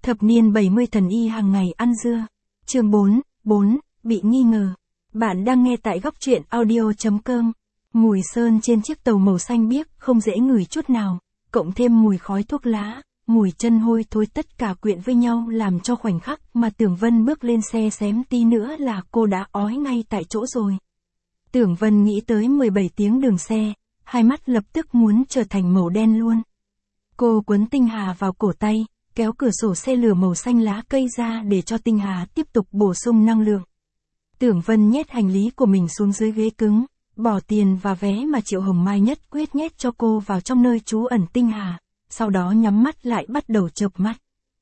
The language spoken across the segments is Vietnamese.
Thập niên 70 thần y hàng ngày ăn dưa. Chương 4, bị nghi ngờ. Bạn đang nghe tại góc truyện audio.com. Mùi sơn trên chiếc tàu màu xanh biếc không dễ ngửi chút nào, cộng thêm mùi khói thuốc lá, mùi chân hôi thối tất cả quyện với nhau làm cho khoảnh khắc mà Tưởng Vân bước lên xe xém tí nữa là cô đã ói ngay tại chỗ rồi. Tưởng Vân nghĩ tới 17 tiếng đường xe, hai mắt lập tức muốn trở thành màu đen luôn. Cô quấn tinh hà vào cổ tay, kéo cửa sổ xe lửa màu xanh lá cây ra để cho tinh hà tiếp tục bổ sung năng lượng. Tưởng Vân nhét hành lý của mình xuống dưới ghế cứng, bỏ tiền và vé mà Triệu Hồng Mai nhất quyết nhét cho cô vào trong nơi trú ẩn tinh hà, sau đó nhắm mắt lại bắt đầu chợp mắt.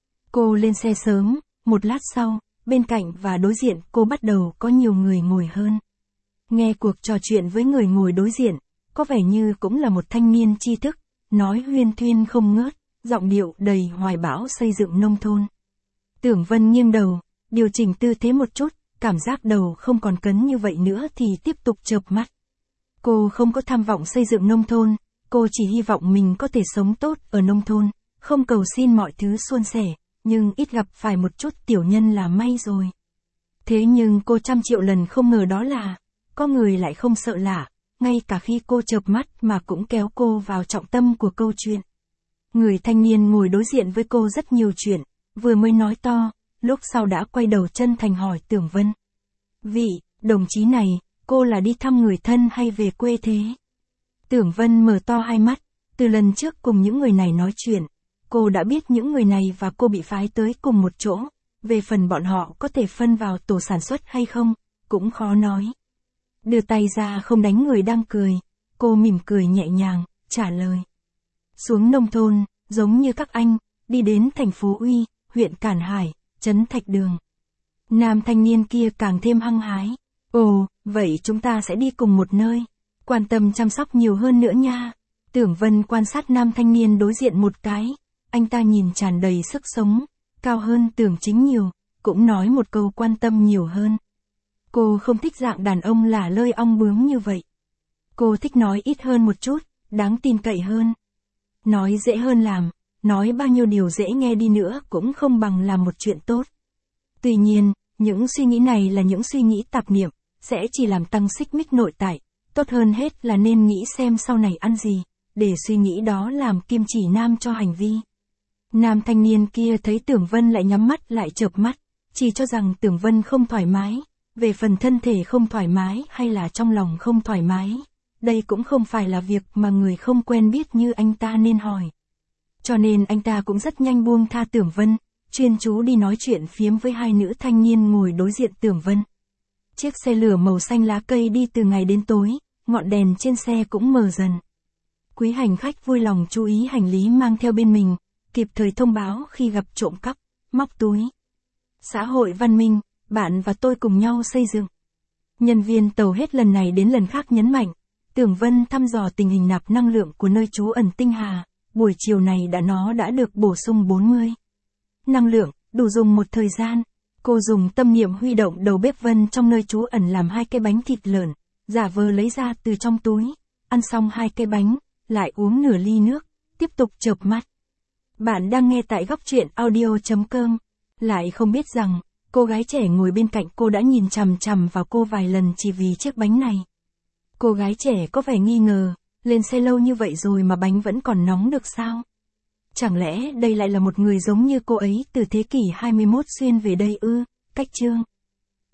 Cô lên xe sớm, một lát sau, bên cạnh và đối diện cô bắt đầu có nhiều người ngồi hơn. Nghe cuộc trò chuyện với người ngồi đối diện, có vẻ như cũng là một thanh niên tri thức, nói huyên thuyên không ngớt, giọng điệu đầy hoài bão xây dựng nông thôn. Tưởng Vân nghiêng đầu, điều chỉnh tư thế một chút, cảm giác đầu không còn cấn như vậy nữa thì tiếp tục chợp mắt. Cô không có tham vọng xây dựng nông thôn, cô chỉ hy vọng mình có thể sống tốt ở nông thôn, không cầu xin mọi thứ suôn sẻ, nhưng ít gặp phải một chút tiểu nhân là may rồi. Thế nhưng cô trăm triệu lần không ngờ đó là, có người lại không sợ lạ, ngay cả khi cô chợp mắt mà cũng kéo cô vào trọng tâm của câu chuyện. Người thanh niên ngồi đối diện với cô rất nhiều chuyện, vừa mới nói to, lúc sau đã quay đầu chân thành hỏi Tưởng Vân. Vị, đồng chí này, cô là đi thăm người thân hay về quê thế? Tưởng Vân mở to hai mắt, từ lần trước cùng những người này nói chuyện, cô đã biết những người này và cô bị phái tới cùng một chỗ, về phần bọn họ có thể phân vào tổ sản xuất hay không, cũng khó nói. Đưa tay ra không đánh người đang cười, cô mỉm cười nhẹ nhàng, trả lời. Xuống nông thôn, giống như các anh, đi đến thành phố Uy, huyện Cản Hải, trấn Thạch Đường. Nam thanh niên kia càng thêm hăng hái. Ồ, vậy chúng ta sẽ đi cùng một nơi. Quan tâm chăm sóc nhiều hơn nữa nha. Tưởng Vân quan sát nam thanh niên đối diện một cái. Anh ta nhìn tràn đầy sức sống, cao hơn Tưởng Chính nhiều, cũng nói một câu quan tâm nhiều hơn. Cô không thích dạng đàn ông lả lơi ong bướm như vậy. Cô thích nói ít hơn một chút, đáng tin cậy hơn. Nói dễ hơn làm, nói bao nhiêu điều dễ nghe đi nữa cũng không bằng làm một chuyện tốt. Tuy nhiên, những suy nghĩ này là những suy nghĩ tạp niệm, sẽ chỉ làm tăng xích mích nội tại, tốt hơn hết là nên nghĩ xem sau này ăn gì, để suy nghĩ đó làm kim chỉ nam cho hành vi. Nam thanh niên kia thấy Tưởng Vân lại nhắm mắt lại chợp mắt, chỉ cho rằng Tưởng Vân không thoải mái, về phần thân thể không thoải mái hay là trong lòng không thoải mái. Đây cũng không phải là việc mà người không quen biết như anh ta nên hỏi. Cho nên anh ta cũng rất nhanh buông tha Tưởng Vân, chuyên chú đi nói chuyện phiếm với hai nữ thanh niên ngồi đối diện Tưởng Vân. Chiếc xe lửa màu xanh lá cây đi từ ngày đến tối, ngọn đèn trên xe cũng mờ dần. Quý hành khách vui lòng chú ý hành lý mang theo bên mình, kịp thời thông báo khi gặp trộm cắp, móc túi. Xã hội văn minh, bạn và tôi cùng nhau xây dựng. Nhân viên tàu hết lần này đến lần khác nhấn mạnh. Tưởng Vân thăm dò tình hình nạp năng lượng của nơi trú ẩn tinh hà, buổi chiều này nó đã được bổ sung 40. Năng lượng, đủ dùng một thời gian. Cô dùng tâm niệm huy động đầu bếp Vân trong nơi trú ẩn làm 2 cái bánh thịt lợn, giả vờ lấy ra từ trong túi, ăn xong 2 cái bánh, lại uống nửa ly nước, tiếp tục chợp mắt. Bạn đang nghe tại góc truyện audio.com, lại không biết rằng, cô gái trẻ ngồi bên cạnh cô đã nhìn chằm chằm vào cô vài lần chỉ vì chiếc bánh này. Cô gái trẻ có vẻ nghi ngờ, lên xe lâu như vậy rồi mà bánh vẫn còn nóng được sao? Chẳng lẽ đây lại là một người giống như cô ấy từ thế kỷ 21 xuyên về đây ư? Cách chương